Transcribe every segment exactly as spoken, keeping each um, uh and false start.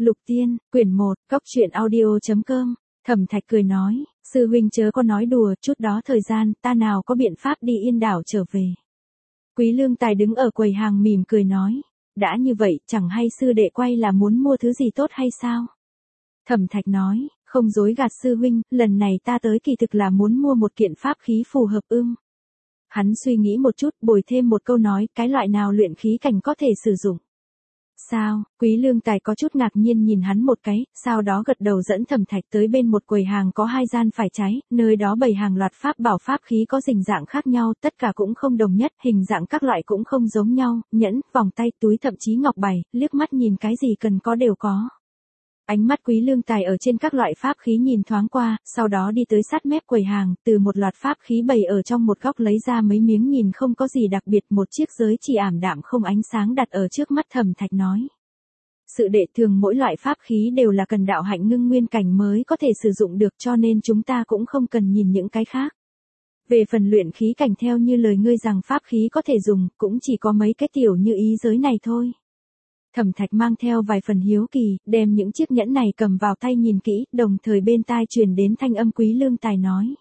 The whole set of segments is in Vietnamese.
Lục Tiên, quyển một, cóc truyện audio chấm com. Thẩm Thạch cười nói, sư huynh chớ có nói đùa, chút đó thời gian, ta nào có biện pháp đi Yên Đảo trở về. Quý Lương Tài đứng ở quầy hàng mỉm cười nói, đã như vậy, chẳng hay sư đệ quay là muốn mua thứ gì tốt hay sao? Thẩm Thạch nói, không dối gạt sư huynh, lần này ta tới kỳ thực là muốn mua một kiện pháp khí phù hợp ưng. Hắn suy nghĩ một chút, bồi thêm một câu nói, cái loại nào luyện khí cảnh có thể sử dụng. Sao? Quý Lương Tài có chút ngạc nhiên nhìn hắn một cái, sau đó gật đầu dẫn Thẩm Thạch tới bên một quầy hàng có hai gian phải trái, nơi đó bày hàng loạt pháp bảo pháp khí có hình dạng khác nhau, tất cả cũng không đồng nhất, hình dạng các loại cũng không giống nhau, nhẫn, vòng tay, túi thậm chí ngọc bày, liếc mắt nhìn cái gì cần có đều có. Ánh mắt Quý Lương Tài ở trên các loại pháp khí nhìn thoáng qua, sau đó đi tới sát mép quầy hàng, từ một loạt pháp khí bày ở trong một góc lấy ra mấy miếng nhìn không có gì đặc biệt, một chiếc giới chỉ ảm đạm không ánh sáng đặt ở trước mắt Thẩm Thạch nói. Sự đệ thường mỗi loại pháp khí đều là cần đạo hạnh ngưng nguyên cảnh mới có thể sử dụng được, cho nên chúng ta cũng không cần nhìn những cái khác. Về phần luyện khí cảnh theo như lời ngươi rằng pháp khí có thể dùng, cũng chỉ có mấy cái tiểu như ý giới này thôi. Thẩm Thạch mang theo vài phần hiếu kỳ, đem những chiếc nhẫn này cầm vào tay nhìn kỹ, đồng thời bên tai truyền đến thanh âm Quý Lương Tài nói.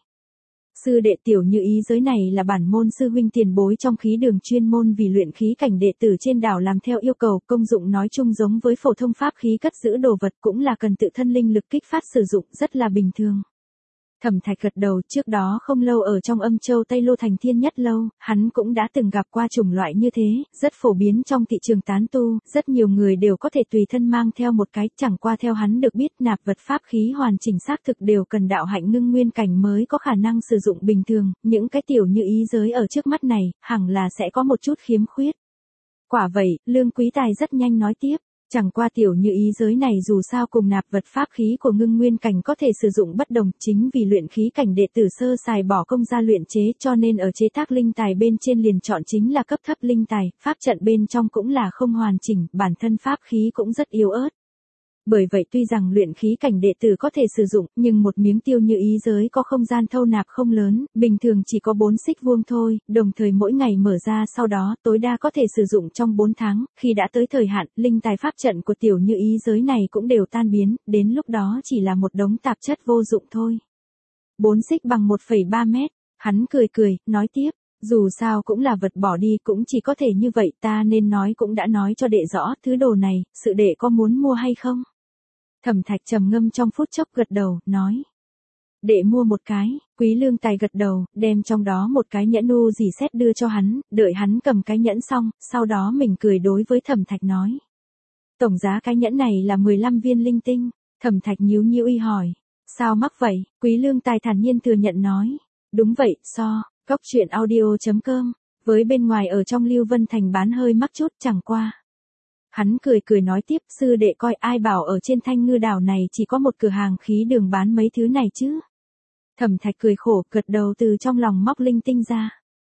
Sư đệ tiểu như ý giới này là bản môn sư huynh tiền bối trong khí đường chuyên môn vì luyện khí cảnh đệ tử trên đảo làm theo yêu cầu, công dụng nói chung giống với phổ thông pháp khí cất giữ đồ vật, cũng là cần tự thân linh lực kích phát sử dụng, rất là bình thường. Thẩm Thạch gật đầu, trước đó không lâu ở trong Âm Châu Tây Lô thành Thiên Nhất Lâu, hắn cũng đã từng gặp qua chủng loại như thế, rất phổ biến trong thị trường tán tu, rất nhiều người đều có thể tùy thân mang theo một cái, chẳng qua theo hắn được biết nạp vật pháp khí hoàn chỉnh xác thực đều cần đạo hạnh ngưng nguyên cảnh mới có khả năng sử dụng bình thường, những cái tiểu như ý giới ở trước mắt này, hẳn là sẽ có một chút khiếm khuyết. Quả vậy, Lương Quý Tài rất nhanh nói tiếp. Chẳng qua tiểu như ý giới này dù sao cùng nạp vật pháp khí của ngưng nguyên cảnh có thể sử dụng bất đồng, chính vì luyện khí cảnh đệ tử sơ sài bỏ công ra luyện chế, cho nên ở chế tác linh tài bên trên liền chọn chính là cấp thấp linh tài, pháp trận bên trong cũng là không hoàn chỉnh, bản thân pháp khí cũng rất yếu ớt. Bởi vậy tuy rằng luyện khí cảnh đệ tử có thể sử dụng, nhưng một miếng tiêu như ý giới có không gian thâu nạp không lớn, bình thường chỉ có bốn xích vuông thôi, đồng thời mỗi ngày mở ra sau đó tối đa có thể sử dụng trong bốn tháng, khi đã tới thời hạn, linh tài pháp trận của tiểu như ý giới này cũng đều tan biến, đến lúc đó chỉ là một đống tạp chất vô dụng thôi. Bốn xích bằng một phẩy ba mét, hắn cười cười, nói tiếp. Dù sao cũng là vật bỏ đi, cũng chỉ có thể như vậy, ta nên nói cũng đã nói cho đệ rõ, thứ đồ này, sự đệ có muốn mua hay không? Thẩm Thạch trầm ngâm trong phút chốc gật đầu, nói. Đệ mua một cái, Quý Lương Tài gật đầu, đem trong đó một cái nhẫn u dì xét đưa cho hắn, đợi hắn cầm cái nhẫn xong, sau đó mình cười đối với Thẩm Thạch nói. Tổng giá cái nhẫn này là mười lăm viên linh tinh, Thẩm Thạch nhíu nhíu y hỏi. Sao mắc vậy? Quý Lương Tài thản nhiên thừa nhận nói. Đúng vậy, so. Cóc truyện audio chấm com, với bên ngoài ở trong Lưu Vân Thành bán hơi mắc chút, chẳng qua. Hắn cười cười nói tiếp, sư đệ coi ai bảo ở trên Thanh Ngư đảo này chỉ có một cửa hàng khí đường bán mấy thứ này chứ. Thẩm Thạch cười khổ, gật đầu từ trong lòng móc linh tinh ra.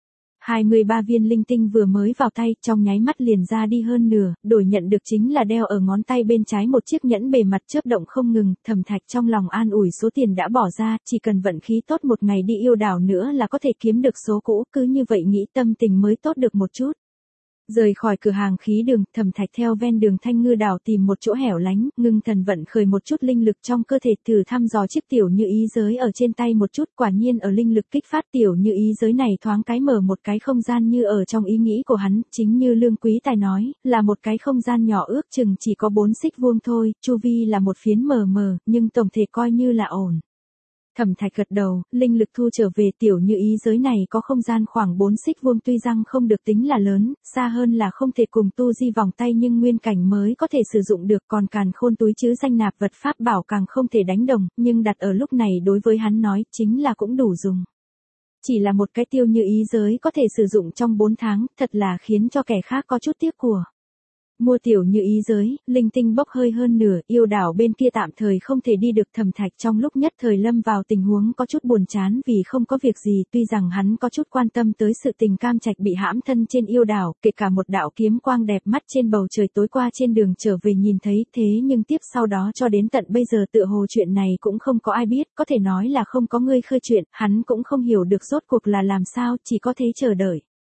hai mươi ba viên linh tinh vừa mới vào tay, trong nháy mắt liền ra đi hơn nửa, đổi nhận được chính là đeo ở ngón tay bên trái một chiếc nhẫn bề mặt chớp động không ngừng, Thẩm Thạch trong lòng an ủi số tiền đã bỏ ra, chỉ cần vận khí tốt một ngày đi yêu đảo nữa là có thể kiếm được số cũ, cứ như vậy nghĩ tâm tình mới tốt được một chút. Rời khỏi cửa hàng khí đường, Thẩm Thạch theo ven đường Thanh Ngư đảo tìm một chỗ hẻo lánh, ngưng thần vận khởi một chút linh lực trong cơ thể, thử thăm dò chiếc tiểu như ý giới ở trên tay một chút, quả nhiên ở linh lực kích phát tiểu như ý giới này thoáng cái mở một cái không gian như ở trong ý nghĩ của hắn, chính như Lương Quý Tài nói, là một cái không gian nhỏ ước chừng chỉ có bốn xích vuông thôi, chu vi là một phiến mờ mờ, nhưng tổng thể coi như là ổn. Thẩm Thạch gật đầu, linh lực thu trở về, tiểu như ý giới này có không gian khoảng bốn xích vuông, tuy rằng không được tính là lớn, xa hơn là không thể cùng tu di vòng tay nhưng nguyên cảnh mới có thể sử dụng được, còn càn khôn túi chứ danh nạp vật pháp bảo càng không thể đánh đồng, nhưng đặt ở lúc này đối với hắn nói, chính là cũng đủ dùng. Chỉ là một cái tiêu như ý giới có thể sử dụng trong bốn tháng, thật là khiến cho kẻ khác có chút tiếc của. Mua tiểu như ý giới, linh tinh bốc hơi hơn nửa, yêu đảo bên kia tạm thời không thể đi được. Thẩm Thạch trong lúc nhất thời lâm vào tình huống có chút buồn chán vì không có việc gì, tuy rằng hắn có chút quan tâm tới sự tình Cam Trạch bị hãm thân trên yêu đảo, kể cả một đạo kiếm quang đẹp mắt trên bầu trời tối qua trên đường trở về nhìn thấy, thế nhưng tiếp sau đó cho đến tận bây giờ tựa hồ chuyện này cũng không có ai biết, có thể nói là không có người khơi chuyện, hắn cũng không hiểu được rốt cuộc là làm sao, chỉ có thế chờ đợi.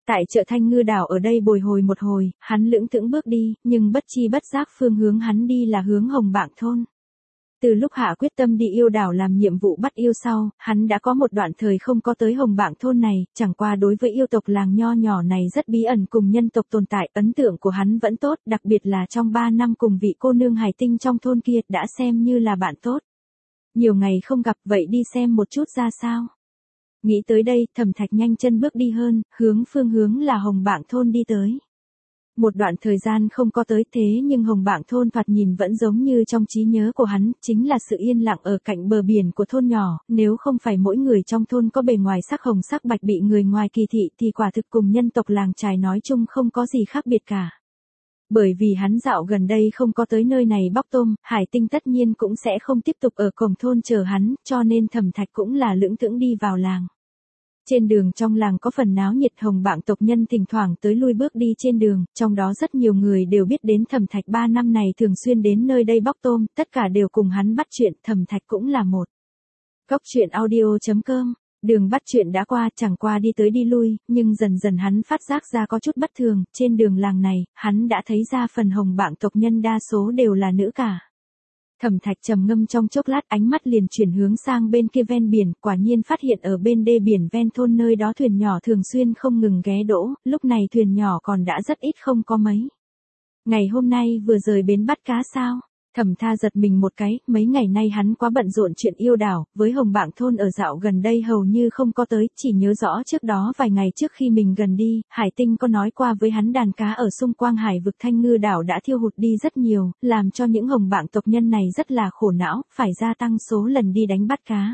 Tại chợ Thanh Ngư Đảo ở đây bồi hồi một hồi, hắn lững thững bước đi, nhưng bất chi bất giác phương hướng hắn đi là hướng Hồng Bảng thôn. Từ lúc hạ quyết tâm đi yêu đảo làm nhiệm vụ bắt yêu sau, hắn đã có một đoạn thời không có tới Hồng Bảng thôn này, chẳng qua đối với yêu tộc làng nho nhỏ này rất bí ẩn cùng nhân tộc tồn tại, ấn tượng của hắn vẫn tốt, đặc biệt là trong ba năm cùng vị cô nương Hải Tinh trong thôn kia đã xem như là bạn tốt. Nhiều ngày không gặp vậy đi xem một chút ra sao. Nghĩ tới đây, Thẩm Thạch nhanh chân bước đi hơn, hướng phương hướng là Hồng Bảng thôn đi tới. Một đoạn thời gian không có tới thế nhưng Hồng Bảng thôn thoạt nhìn vẫn giống như trong trí nhớ của hắn, chính là sự yên lặng ở cạnh bờ biển của thôn nhỏ, nếu không phải mỗi người trong thôn có bề ngoài sắc hồng sắc bạch bị người ngoài kỳ thị thì quả thực cùng nhân tộc làng chài nói chung không có gì khác biệt cả. Bởi vì hắn dạo gần đây không có tới nơi này bóc tôm, Hải Tinh tất nhiên cũng sẽ không tiếp tục ở cổng thôn chờ hắn, cho nên Thẩm Thạch cũng là lững thững đi vào làng. Trên đường trong làng có phần náo nhiệt, Hồng Bảng tộc nhân thỉnh thoảng tới lui bước đi trên đường, trong đó rất nhiều người đều biết đến Thẩm Thạch ba năm này thường xuyên đến nơi đây bóc tôm, tất cả đều cùng hắn bắt chuyện, Thẩm Thạch cũng là một. Góc truyện audio chấm com, đường bắt chuyện đã qua, chẳng qua đi tới đi lui, nhưng dần dần hắn phát giác ra có chút bất thường, trên đường làng này, hắn đã thấy ra phần Hồng Bảng tộc nhân đa số đều là nữ cả. Thẩm Thạch trầm ngâm trong chốc lát, ánh mắt liền chuyển hướng sang bên kia ven biển, quả nhiên phát hiện ở bên đê biển ven thôn nơi đó thuyền nhỏ thường xuyên không ngừng ghé đỗ, lúc này thuyền nhỏ còn đã rất ít không có mấy. Ngày hôm nay vừa rời bến bắt cá sao? Thẩm Tha giật mình một cái, mấy ngày nay hắn quá bận rộn chuyện yêu đảo, với Hồng Bảng thôn ở dạo gần đây hầu như không có tới, chỉ nhớ rõ trước đó vài ngày trước khi mình gần đi, Hải Tinh có nói qua với hắn đàn cá ở xung quanh hải vực Thanh Ngư đảo đã thiêu hụt đi rất nhiều, làm cho những Hồng Bảng tộc nhân này rất là khổ não, phải gia tăng số lần đi đánh bắt cá.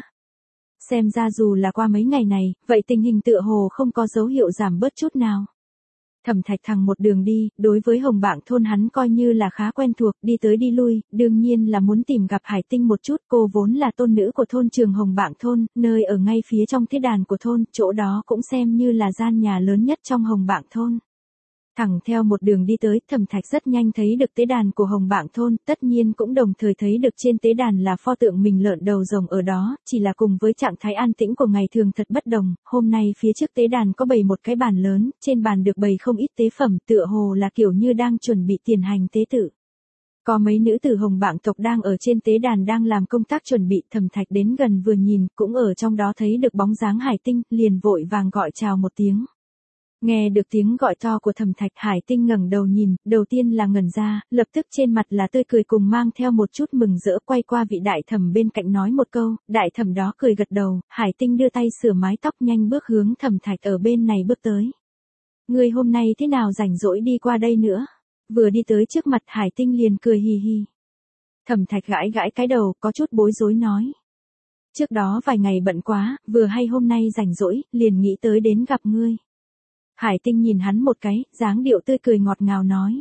Xem ra dù là qua mấy ngày này, vậy tình hình tựa hồ không có dấu hiệu giảm bớt chút nào. Thẩm Thạch thẳng một đường đi, đối với Hồng Bảng thôn hắn coi như là khá quen thuộc, đi tới đi lui, đương nhiên là muốn tìm gặp Hải Tinh một chút, cô vốn là tôn nữ của thôn trường Hồng Bảng thôn, nơi ở ngay phía trong tế đàn của thôn, chỗ đó cũng xem như là gian nhà lớn nhất trong Hồng Bảng thôn. Thẳng theo một đường đi tới, Thẩm Thạch rất nhanh thấy được tế đàn của Hồng Bảng thôn, tất nhiên cũng đồng thời thấy được trên tế đàn là pho tượng mình lợn đầu rồng ở đó, chỉ là cùng với trạng thái an tĩnh của ngày thường thật bất đồng, hôm nay phía trước tế đàn có bày một cái bàn lớn, trên bàn được bày không ít tế phẩm, tựa hồ là kiểu như đang chuẩn bị tiền hành tế tự. Có mấy nữ tử Hồng Bảng tộc đang ở trên tế đàn đang làm công tác chuẩn bị, Thẩm Thạch đến gần vừa nhìn, cũng ở trong đó thấy được bóng dáng Hải Tinh, liền vội vàng gọi chào một tiếng. Nghe được tiếng gọi to của Thẩm Thạch, Hải Tinh ngẩng đầu nhìn, đầu tiên là ngẩn ra, lập tức trên mặt là tươi cười cùng mang theo một chút mừng rỡ, quay qua vị đại thẩm bên cạnh nói một câu, đại thẩm đó cười gật đầu, Hải Tinh đưa tay sửa mái tóc nhanh bước hướng Thẩm Thạch ở bên này bước tới. Người hôm nay thế nào rảnh rỗi đi qua đây nữa? Vừa đi tới trước mặt Hải Tinh liền cười hì hì. Thẩm Thạch gãi gãi cái đầu, có chút bối rối nói. Trước đó vài ngày bận quá, vừa hay hôm nay rảnh rỗi, liền nghĩ tới đến gặp ngươi. Hải Tinh nhìn hắn một cái, dáng điệu tươi cười ngọt ngào nói.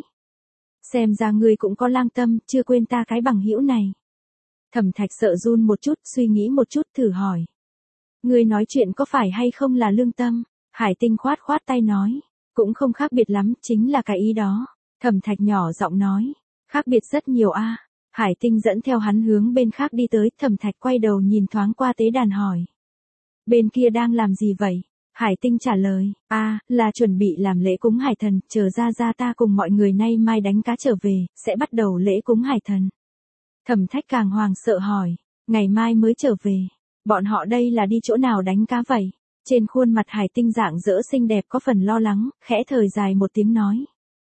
Xem ra ngươi cũng có lang tâm, chưa quên ta cái bằng hữu này. Thẩm Thạch sợ run một chút, suy nghĩ một chút thử hỏi. Ngươi nói chuyện có phải hay không là lương tâm? Hải Tinh khoát khoát tay nói. Cũng không khác biệt lắm, chính là cái ý đó. Thẩm Thạch nhỏ giọng nói. Khác biệt rất nhiều a. Hải Tinh dẫn theo hắn hướng bên khác đi tới, Thẩm Thạch quay đầu nhìn thoáng qua tế đàn hỏi. Bên kia đang làm gì vậy? Hải Tinh trả lời, a à, là chuẩn bị làm lễ cúng hải thần, chờ ra ra ta cùng mọi người nay mai đánh cá trở về, sẽ bắt đầu lễ cúng hải thần. Thẩm Thạch càng hoàng sợ hỏi, ngày mai mới trở về, bọn họ đây là đi chỗ nào đánh cá vậy? Trên khuôn mặt Hải Tinh dạng dỡ xinh đẹp có phần lo lắng, khẽ thời dài một tiếng nói.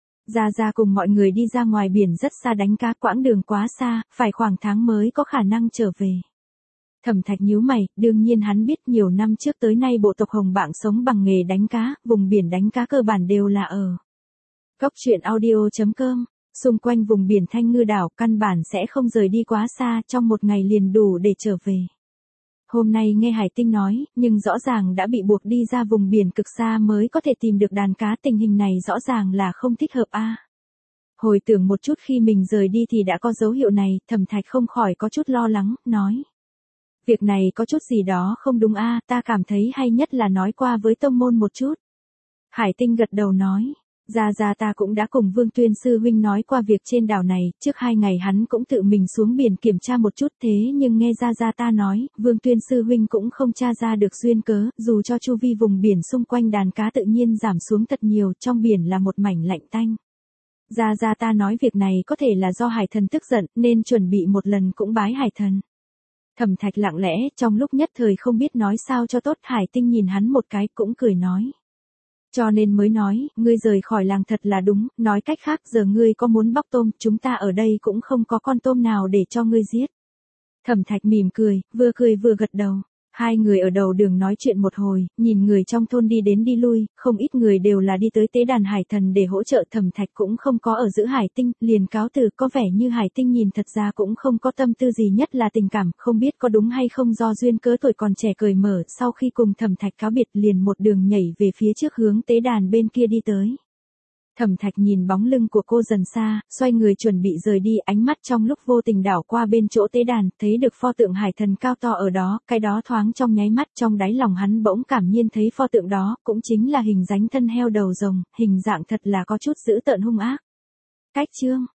Ra ra cùng mọi người đi ra ngoài biển rất xa đánh cá, quãng đường quá xa, phải khoảng tháng mới có khả năng trở về. Thẩm Thạch nhíu mày, đương nhiên hắn biết nhiều năm trước tới nay bộ tộc Hồng Bảng sống bằng nghề đánh cá, vùng biển đánh cá cơ bản đều là ở. Góc truyện audio chấm com, xung quanh vùng biển Thanh Ngư đảo căn bản sẽ không rời đi quá xa, trong một ngày liền đủ để trở về. Hôm nay nghe Hải Tinh nói, nhưng rõ ràng đã bị buộc đi ra vùng biển cực xa mới có thể tìm được đàn cá, tình hình này rõ ràng là không thích hợp a. Hồi tưởng một chút khi mình rời đi thì đã có dấu hiệu này, Thẩm Thạch không khỏi có chút lo lắng, nói. Việc này có chút gì đó không đúng a, ta cảm thấy hay nhất là nói qua với tông môn một chút. Hải Tinh gật đầu nói, Gia Gia ta cũng đã cùng Vương Tuyên sư huynh nói qua việc trên đảo này, trước hai ngày hắn cũng tự mình xuống biển kiểm tra một chút thế nhưng nghe Gia Gia ta nói, Vương Tuyên sư huynh cũng không tra ra được duyên cớ, dù cho chu vi vùng biển xung quanh đàn cá tự nhiên giảm xuống thật nhiều, trong biển là một mảnh lạnh tanh. Gia Gia ta nói việc này có thể là do hải thần tức giận, nên chuẩn bị một lần cũng bái hải thần. Thẩm Thạch lặng lẽ, trong lúc nhất thời không biết nói sao cho tốt, Hải Tinh nhìn hắn một cái cũng cười nói. Cho nên mới nói, ngươi rời khỏi làng thật là đúng, nói cách khác giờ ngươi có muốn bóc tôm, chúng ta ở đây cũng không có con tôm nào để cho ngươi giết. Thẩm Thạch mỉm cười, vừa cười vừa gật đầu. Hai người ở đầu đường nói chuyện một hồi, nhìn người trong thôn đi đến đi lui, không ít người đều là đi tới tế đàn hải thần để hỗ trợ. Thẩm Thạch cũng không có ở giữ Hải Tinh, liền cáo từ, có vẻ như Hải Tinh nhìn thật ra cũng không có tâm tư gì, nhất là tình cảm, không biết có đúng hay không do duyên cớ tuổi còn trẻ cởi mở, sau khi cùng Thẩm Thạch cáo biệt liền một đường nhảy về phía trước hướng tế đàn bên kia đi tới. Thẩm Thạch nhìn bóng lưng của cô dần xa, xoay người chuẩn bị rời đi, ánh mắt trong lúc vô tình đảo qua bên chỗ tế đàn, thấy được pho tượng hải thần cao to ở đó, cái đó thoáng trong nháy mắt, trong đáy lòng hắn bỗng cảm nhiên thấy pho tượng đó, cũng chính là hình dáng thân heo đầu rồng, hình dạng thật là có chút dữ tợn hung ác. Cách chương